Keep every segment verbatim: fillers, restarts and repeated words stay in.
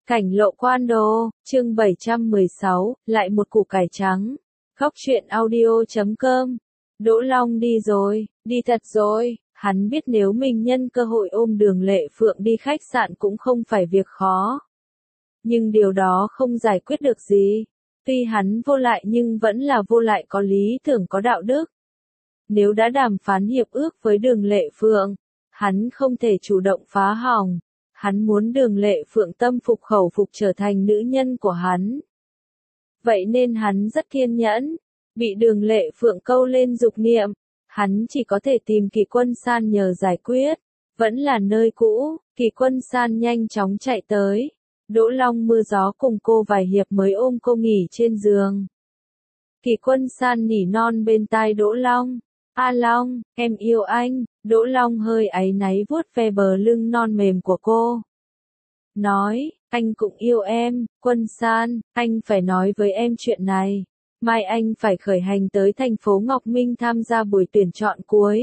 Cảnh lộ quan đồ, chương bảy trăm mười sáu, lại một củ cải trắng. Góc truyện audio chấm com. Đỗ Long đi rồi, đi thật rồi, hắn biết nếu mình nhân cơ hội ôm Đường Lệ Phượng đi khách sạn cũng không phải việc khó. Nhưng điều đó không giải quyết được gì. Tuy hắn vô lại nhưng vẫn là vô lại có lý tưởng có đạo đức. Nếu đã đàm phán hiệp ước với Đường Lệ Phượng, hắn không thể chủ động phá hỏng. Hắn muốn Đường Lệ Phượng tâm phục khẩu phục trở thành nữ nhân của hắn. Vậy nên hắn rất kiên nhẫn. Bị Đường Lệ Phượng câu lên dục niệm, hắn chỉ có thể tìm Kỳ Quân San nhờ giải quyết. Vẫn là nơi cũ, Kỳ Quân San nhanh chóng chạy tới. Đỗ Long mưa gió cùng cô vài hiệp mới ôm cô nghỉ trên giường. Kỳ Quân San nỉ non bên tai Đỗ Long. A Long, em yêu anh. Đỗ Long hơi áy náy vuốt ve bờ lưng non mềm của cô. Nói, anh cũng yêu em, Quân San, anh phải nói với em chuyện này. Mai anh phải khởi hành tới thành phố Ngọc Minh tham gia buổi tuyển chọn cuối.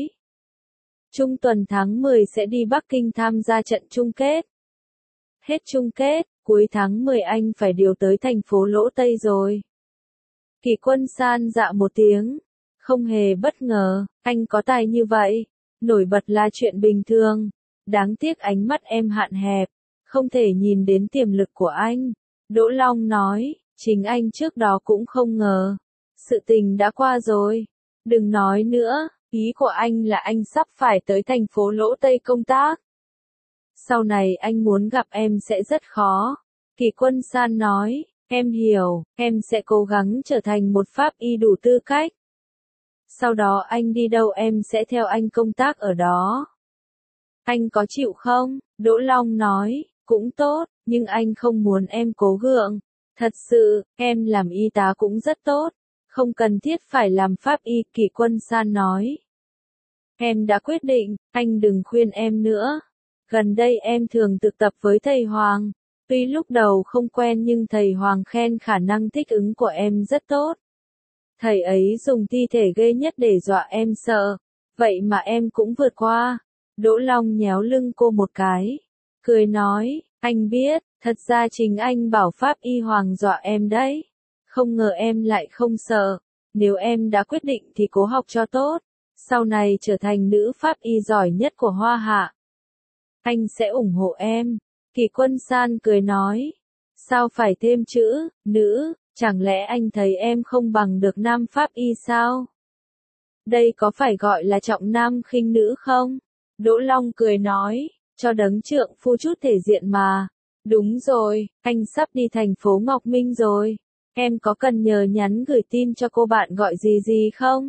Trung tuần tháng mười sẽ đi Bắc Kinh tham gia trận chung kết. Hết chung kết, cuối tháng mười anh phải điều tới thành phố Lỗ Tây rồi. Kỳ Quân San dạ một tiếng. Không hề bất ngờ, anh có tài như vậy. Nổi bật là chuyện bình thường. Đáng tiếc ánh mắt em hạn hẹp. Không thể nhìn đến tiềm lực của anh. Đỗ Long nói, chính anh trước đó cũng không ngờ. Sự tình đã qua rồi. Đừng nói nữa, ý của anh là anh sắp phải tới thành phố Lỗ Tây công tác. Sau này anh muốn gặp em sẽ rất khó. Kỳ Quân San nói, em hiểu, em sẽ cố gắng trở thành một pháp y đủ tư cách. Sau đó anh đi đâu em sẽ theo anh công tác ở đó. Anh có chịu không? Đỗ Long nói, cũng tốt, nhưng anh không muốn em cố gượng. Thật sự, em làm y tá cũng rất tốt. Không cần thiết phải làm pháp y, Kỳ Quân San nói. Em đã quyết định, anh đừng khuyên em nữa. Gần đây em thường thực tập với thầy Hoàng. Tuy lúc đầu không quen nhưng thầy Hoàng khen khả năng thích ứng của em rất tốt. Thầy ấy dùng thi thể ghê nhất để dọa em sợ. Vậy mà em cũng vượt qua. Đỗ Long nhéo lưng cô một cái. Cười nói, anh biết, thật ra chính anh bảo pháp y Hoàng dọa em đấy. Không ngờ em lại không sợ. Nếu em đã quyết định thì cố học cho tốt. Sau này trở thành nữ pháp y giỏi nhất của Hoa Hạ. Anh sẽ ủng hộ em. Kỳ Quân San cười nói. Sao phải thêm chữ, nữ, chẳng lẽ anh thấy em không bằng được nam pháp y sao? Đây có phải gọi là trọng nam khinh nữ không? Đỗ Long cười nói, cho đấng trượng phu chút thể diện mà. Đúng rồi, anh sắp đi thành phố Ngọc Minh rồi. Em có cần nhờ nhắn gửi tin cho cô bạn gọi gì gì không?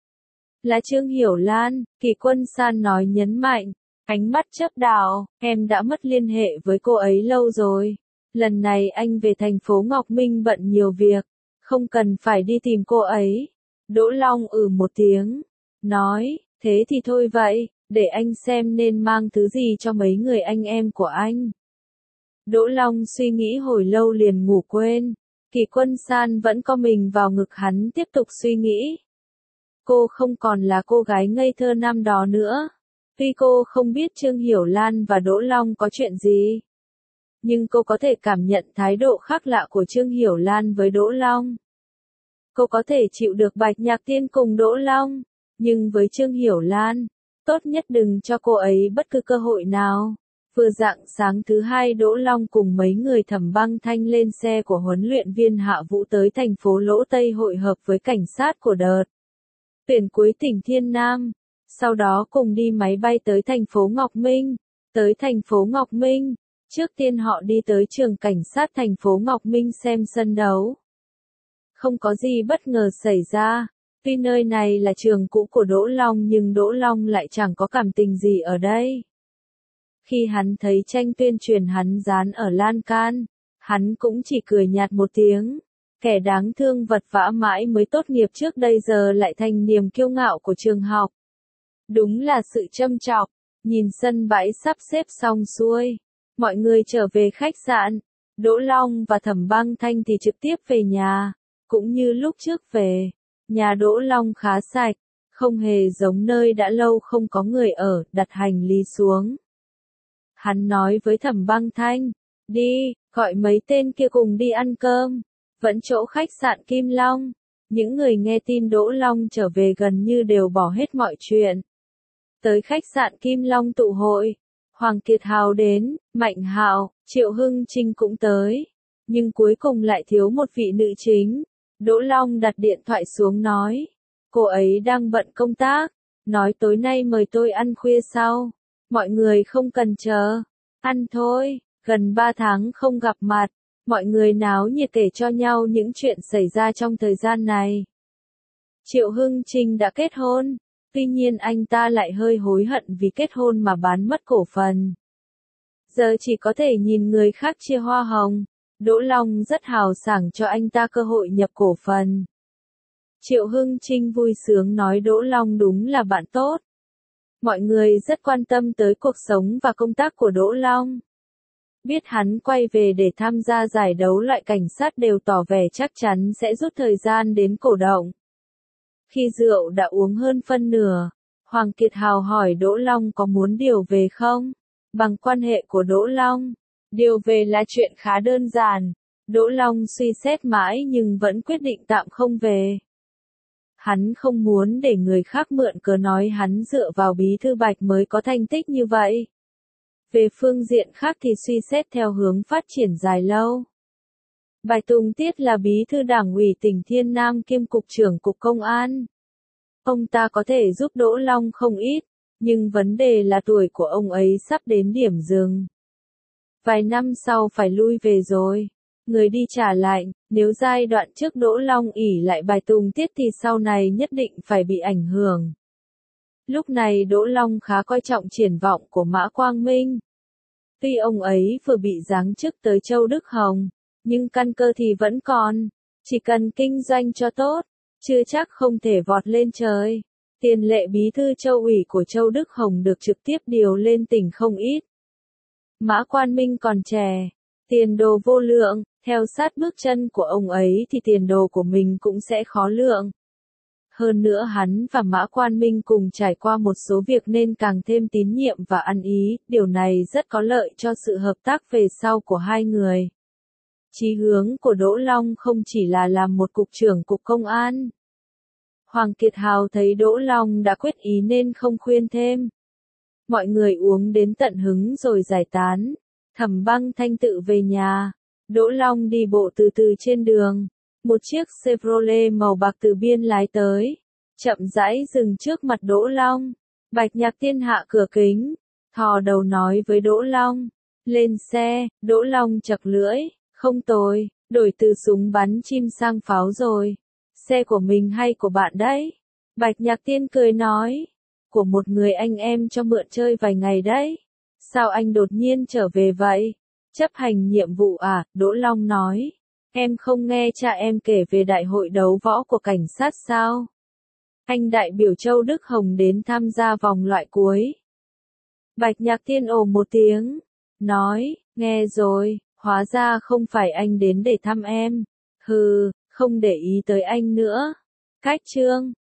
Là Trương Hiểu Lan, Kỳ Quân San nói nhấn mạnh. Ánh mắt chớp đảo, em đã mất liên hệ với cô ấy lâu rồi. Lần này anh về thành phố Ngọc Minh bận nhiều việc, không cần phải đi tìm cô ấy. Đỗ Long ừ một tiếng, nói, thế thì thôi vậy, để anh xem nên mang thứ gì cho mấy người anh em của anh. Đỗ Long suy nghĩ hồi lâu liền ngủ quên. Kỳ Quân San vẫn co mình vào ngực hắn tiếp tục suy nghĩ. Cô không còn là cô gái ngây thơ năm đó nữa. Tuy cô không biết Trương Hiểu Lan và Đỗ Long có chuyện gì, nhưng cô có thể cảm nhận thái độ khác lạ của Trương Hiểu Lan với Đỗ Long. Cô có thể chịu được Bạch Nhạc Tiên cùng Đỗ Long, nhưng với Trương Hiểu Lan, tốt nhất đừng cho cô ấy bất cứ cơ hội nào. Vừa rạng sáng thứ hai Đỗ Long cùng mấy người Thẩm Băng Thanh lên xe của huấn luyện viên Hạ Vũ tới thành phố Lỗ Tây hội hợp với cảnh sát của đợt tuyển cuối tỉnh Thiên Nam. Sau đó cùng đi máy bay tới thành phố Ngọc Minh. Tới thành phố Ngọc Minh, trước tiên họ đi tới trường cảnh sát thành phố Ngọc Minh xem sân đấu. Không có gì bất ngờ xảy ra. Tuy nơi này là trường cũ của Đỗ Long nhưng Đỗ Long lại chẳng có cảm tình gì ở đây. Khi hắn thấy tranh tuyên truyền hắn dán ở lan can, hắn cũng chỉ cười nhạt một tiếng. Kẻ đáng thương vật vã mãi mới tốt nghiệp trước đây giờ lại thành niềm kiêu ngạo của trường học. Đúng là sự châm chọc. Nhìn sân bãi sắp xếp xong xuôi, mọi người trở về khách sạn. Đỗ Long và Thẩm Băng Thanh thì trực tiếp về nhà. Cũng như lúc trước về, nhà Đỗ Long khá sạch, không hề giống nơi đã lâu không có người ở, đặt hành lý xuống. Hắn nói với Thẩm Băng Thanh, Đi, gọi mấy tên kia cùng đi ăn cơm. Vẫn chỗ khách sạn Kim Long. Những người nghe tin Đỗ Long trở về gần như đều bỏ hết mọi chuyện. Tới khách sạn Kim Long tụ hội. Hoàng Kiệt Hào đến, Mạnh Hạo, Triệu Hưng Trinh cũng tới. Nhưng cuối cùng lại thiếu một vị nữ chính. Đỗ Long đặt điện thoại xuống nói. Cô ấy đang bận công tác. Nói tối nay mời tôi ăn khuya sau. Mọi người không cần chờ. Ăn thôi, gần ba tháng không gặp mặt. Mọi người náo nhiệt kể cho nhau những chuyện xảy ra trong thời gian này. Triệu Hưng Trinh đã kết hôn. Tuy nhiên anh ta lại hơi hối hận vì kết hôn mà bán mất cổ phần. Giờ chỉ có thể nhìn người khác chia hoa hồng. Đỗ Long rất hào sảng cho anh ta cơ hội nhập cổ phần. Triệu Hưng Trinh vui sướng nói Đỗ Long đúng là bạn tốt. Mọi người rất quan tâm tới cuộc sống và công tác của Đỗ Long. Biết hắn quay về để tham gia giải đấu loại cảnh sát đều tỏ vẻ chắc chắn sẽ rút thời gian đến cổ động. Khi rượu đã uống hơn phân nửa, Hoàng Kiệt Hào hỏi Đỗ Long có muốn điều về không? Bằng quan hệ của Đỗ Long, điều về là chuyện khá đơn giản. Đỗ Long suy xét mãi nhưng vẫn quyết định tạm không về. Hắn không muốn để người khác mượn cớ nói hắn dựa vào Bí thư Bạch mới có thành tích như vậy. Về phương diện khác thì suy xét theo hướng phát triển dài lâu. Bạch Tùng Tiết là Bí thư Đảng ủy tỉnh Thiên Nam kiêm Cục trưởng Cục Công an. Ông ta có thể giúp Đỗ Long không ít, nhưng vấn đề là tuổi của ông ấy sắp đến điểm dừng. Vài năm sau phải lui về rồi. Người đi trả lạnh, nếu giai đoạn trước Đỗ Long ỷ lại Bạch Tùng Tiết thì sau này nhất định phải bị ảnh hưởng. Lúc này Đỗ Long khá coi trọng triển vọng của Mã Quang Minh. Tuy ông ấy vừa bị giáng chức tới Châu Đức Hồng, nhưng căn cơ thì vẫn còn. Chỉ cần kinh doanh cho tốt, chưa chắc không thể vọt lên trời. Tiền lệ bí thư Châu ủy của Châu Đức Hồng được trực tiếp điều lên tỉnh không ít. Mã Quang Minh còn trẻ, tiền đồ vô lượng, theo sát bước chân của ông ấy thì tiền đồ của mình cũng sẽ khó lượng. Hơn nữa hắn và Mã Quang Minh cùng trải qua một số việc nên càng thêm tín nhiệm và ăn ý, điều này rất có lợi cho sự hợp tác về sau của hai người. Chí hướng của Đỗ Long không chỉ là làm một cục trưởng cục công an. Hoàng Kiệt Hào thấy Đỗ Long đã quyết ý nên không khuyên thêm. Mọi người uống đến tận hứng rồi giải tán. Thẩm Băng Thanh tự về nhà. Đỗ Long đi bộ từ từ trên đường. Một chiếc Chevrolet màu bạc từ biên lái tới. Chậm rãi dừng trước mặt Đỗ Long. Bạch Nhạc Tiên hạ cửa kính. Thò đầu nói với Đỗ Long. Lên xe, Đỗ Long chật lưỡi. Không tồi, đổi từ súng bắn chim sang pháo rồi. Xe của mình hay của bạn đấy? Bạch Nhạc Tiên cười nói. Của một người anh em cho mượn chơi vài ngày đấy. Sao anh đột nhiên trở về vậy? Chấp hành nhiệm vụ à? Đỗ Long nói. Em không nghe cha em kể về đại hội đấu võ của cảnh sát sao? Anh đại biểu Châu Đức Hồng đến tham gia vòng loại cuối. Bạch Nhạc Tiên ồ một tiếng. Nói, nghe rồi, hóa ra không phải anh đến để thăm em. Hừ, không để ý tới anh nữa. Cách chương.